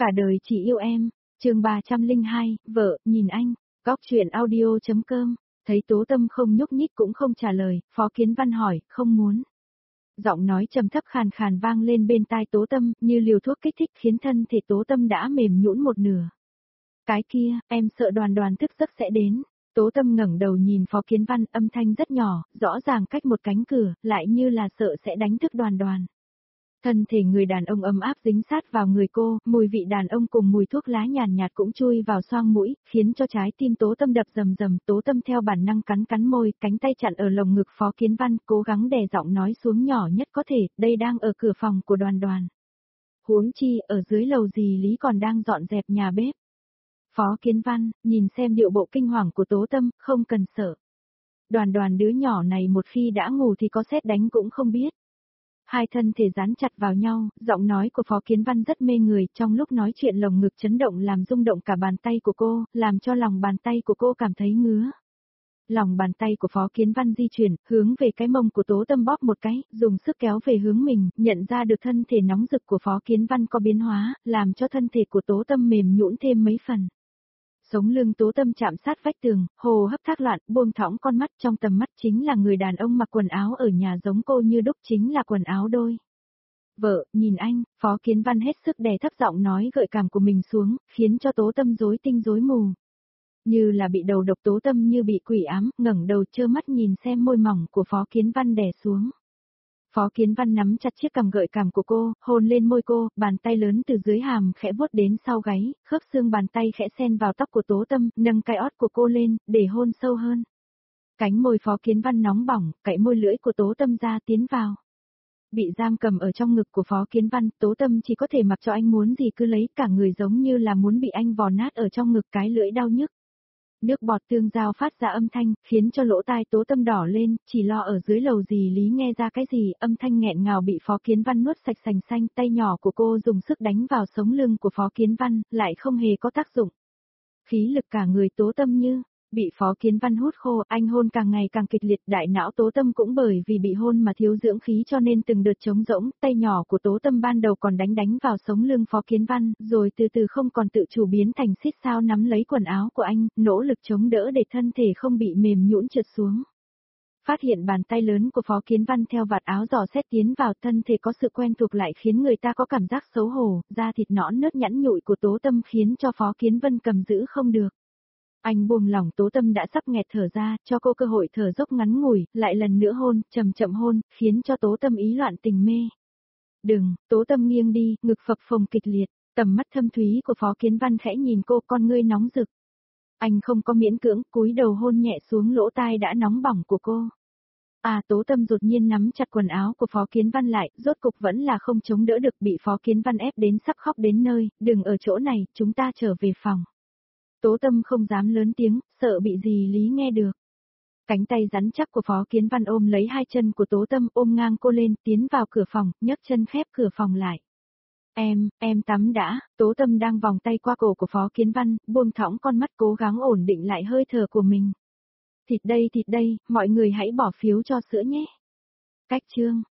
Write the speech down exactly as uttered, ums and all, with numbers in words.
Cả đời chỉ yêu em, chương ba trăm lẻ hai, vợ, nhìn anh, góc chuyện audio.com, thấy Tố Tâm không nhúc nhích cũng không trả lời, Phó Kiến Văn hỏi, không muốn. Giọng nói trầm thấp khàn khàn vang lên bên tai Tố Tâm, như liều thuốc kích thích khiến thân thể Tố Tâm đã mềm nhũn một nửa. Cái kia, em sợ Đoàn Đoàn thức giấc sẽ đến. Tố Tâm ngẩng đầu nhìn Phó Kiến Văn, âm thanh rất nhỏ, rõ ràng cách một cánh cửa, lại như là sợ sẽ đánh thức Đoàn Đoàn. Thân thể người đàn ông ấm áp dính sát vào người cô, mùi vị đàn ông cùng mùi thuốc lá nhàn nhạt cũng chui vào xoang mũi, khiến cho trái tim Tố Tâm đập rầm rầm. Tố Tâm theo bản năng cắn cắn môi, cánh tay chặn ở lồng ngực Phó Kiến Văn, cố gắng đè giọng nói xuống nhỏ nhất có thể, đây đang ở cửa phòng của Đoàn Đoàn. Huống chi, ở dưới lầu dì Lý còn đang dọn dẹp nhà bếp. Phó Kiến Văn, nhìn xem điệu bộ kinh hoàng của Tố Tâm, không cần sợ. Đoàn Đoàn đứa nhỏ này một khi đã ngủ thì có sét đánh cũng không biết. Hai thân thể dán chặt vào nhau, giọng nói của Phó Kiến Văn rất mê người, trong lúc nói chuyện lồng ngực chấn động làm rung động cả bàn tay của cô, làm cho lòng bàn tay của cô cảm thấy ngứa. Lòng bàn tay của Phó Kiến Văn di chuyển, hướng về cái mông của Tố Tâm bóp một cái, dùng sức kéo về hướng mình, nhận ra được thân thể nóng rực của Phó Kiến Văn có biến hóa, làm cho thân thể của Tố Tâm mềm nhũn thêm mấy phần. Sống lưng Tố Tâm chạm sát vách tường, hô hấp thác loạn, buông thõng con mắt, trong tầm mắt chính là người đàn ông mặc quần áo ở nhà giống cô như đúc, chính là quần áo đôi. Vợ, nhìn anh, Phó Kiến Văn hết sức đè thấp giọng nói gợi cảm của mình xuống, khiến cho Tố Tâm rối tinh rối mù. Như là bị đầu độc, Tố Tâm như bị quỷ ám, ngẩng đầu trơ mắt nhìn xem môi mỏng của Phó Kiến Văn đè xuống. Phó Kiến Văn nắm chặt chiếc cằm gợi cảm của cô, hôn lên môi cô, bàn tay lớn từ dưới hàm khẽ vuốt đến sau gáy, khớp xương bàn tay khẽ xen vào tóc của Tố Tâm, nâng cái ót của cô lên, để hôn sâu hơn. Cánh môi Phó Kiến Văn nóng bỏng, cạy môi lưỡi của Tố Tâm ra tiến vào. Bị giam cầm ở trong ngực của Phó Kiến Văn, Tố Tâm chỉ có thể mặc cho anh muốn gì cứ lấy, cả người giống như là muốn bị anh vò nát ở trong ngực, cái lưỡi đau nhức. Nước bọt tương giao phát ra âm thanh, khiến cho lỗ tai Tố Tâm đỏ lên, chỉ lo ở dưới lầu dì Lý nghe ra cái gì, âm thanh nghẹn ngào bị Phó Kiến Văn nuốt sạch sành xanh, tay nhỏ của cô dùng sức đánh vào sống lưng của Phó Kiến Văn, lại không hề có tác dụng. Khí lực cả người Tố Tâm như bị Phó Kiến Văn hút khô, anh hôn càng ngày càng kịch liệt, đại não Tố Tâm cũng bởi vì bị hôn mà thiếu dưỡng khí cho nên từng đợt trống rỗng, tay nhỏ của Tố Tâm ban đầu còn đánh đánh vào sống lưng Phó Kiến Văn, rồi từ từ không còn tự chủ biến thành xít sao nắm lấy quần áo của anh, nỗ lực chống đỡ để thân thể không bị mềm nhũn trượt xuống. Phát hiện bàn tay lớn của Phó Kiến Văn theo vạt áo dò xét tiến vào, thân thể có sự quen thuộc lại khiến người ta có cảm giác xấu hổ, da thịt nõn nớt nhẵn nhụi của Tố Tâm khiến cho Phó Kiến Văn cầm giữ không được. Anh buông lỏng Tố Tâm đã sắp nghẹt thở ra, cho cô cơ hội thở dốc ngắn ngủi, lại lần nữa hôn, chậm chậm hôn, khiến cho Tố Tâm ý loạn tình mê. Đừng, Tố Tâm nghiêng đi, ngực phập phồng kịch liệt, tầm mắt thâm thúy của Phó Kiến Văn khẽ nhìn cô, con ngươi nóng rực. Anh không có miễn cưỡng, cúi đầu hôn nhẹ xuống lỗ tai đã nóng bỏng của cô. À, Tố Tâm đột nhiên nắm chặt quần áo của Phó Kiến Văn lại, rốt cục vẫn là không chống đỡ được, bị Phó Kiến Văn ép đến sắp khóc đến nơi, đừng ở chỗ này, chúng ta trở về phòng. Tố Tâm không dám lớn tiếng, sợ bị dì Lý nghe được. Cánh tay rắn chắc của Phó Kiến Văn ôm lấy hai chân của Tố Tâm, ôm ngang cô lên, tiến vào cửa phòng, nhấc chân khép cửa phòng lại. Em, em tắm đã, Tố Tâm đang vòng tay qua cổ của Phó Kiến Văn, buông thõng con mắt cố gắng ổn định lại hơi thở của mình. Thịt đây thịt đây, mọi người hãy bỏ phiếu cho sữa nhé. Cách chương.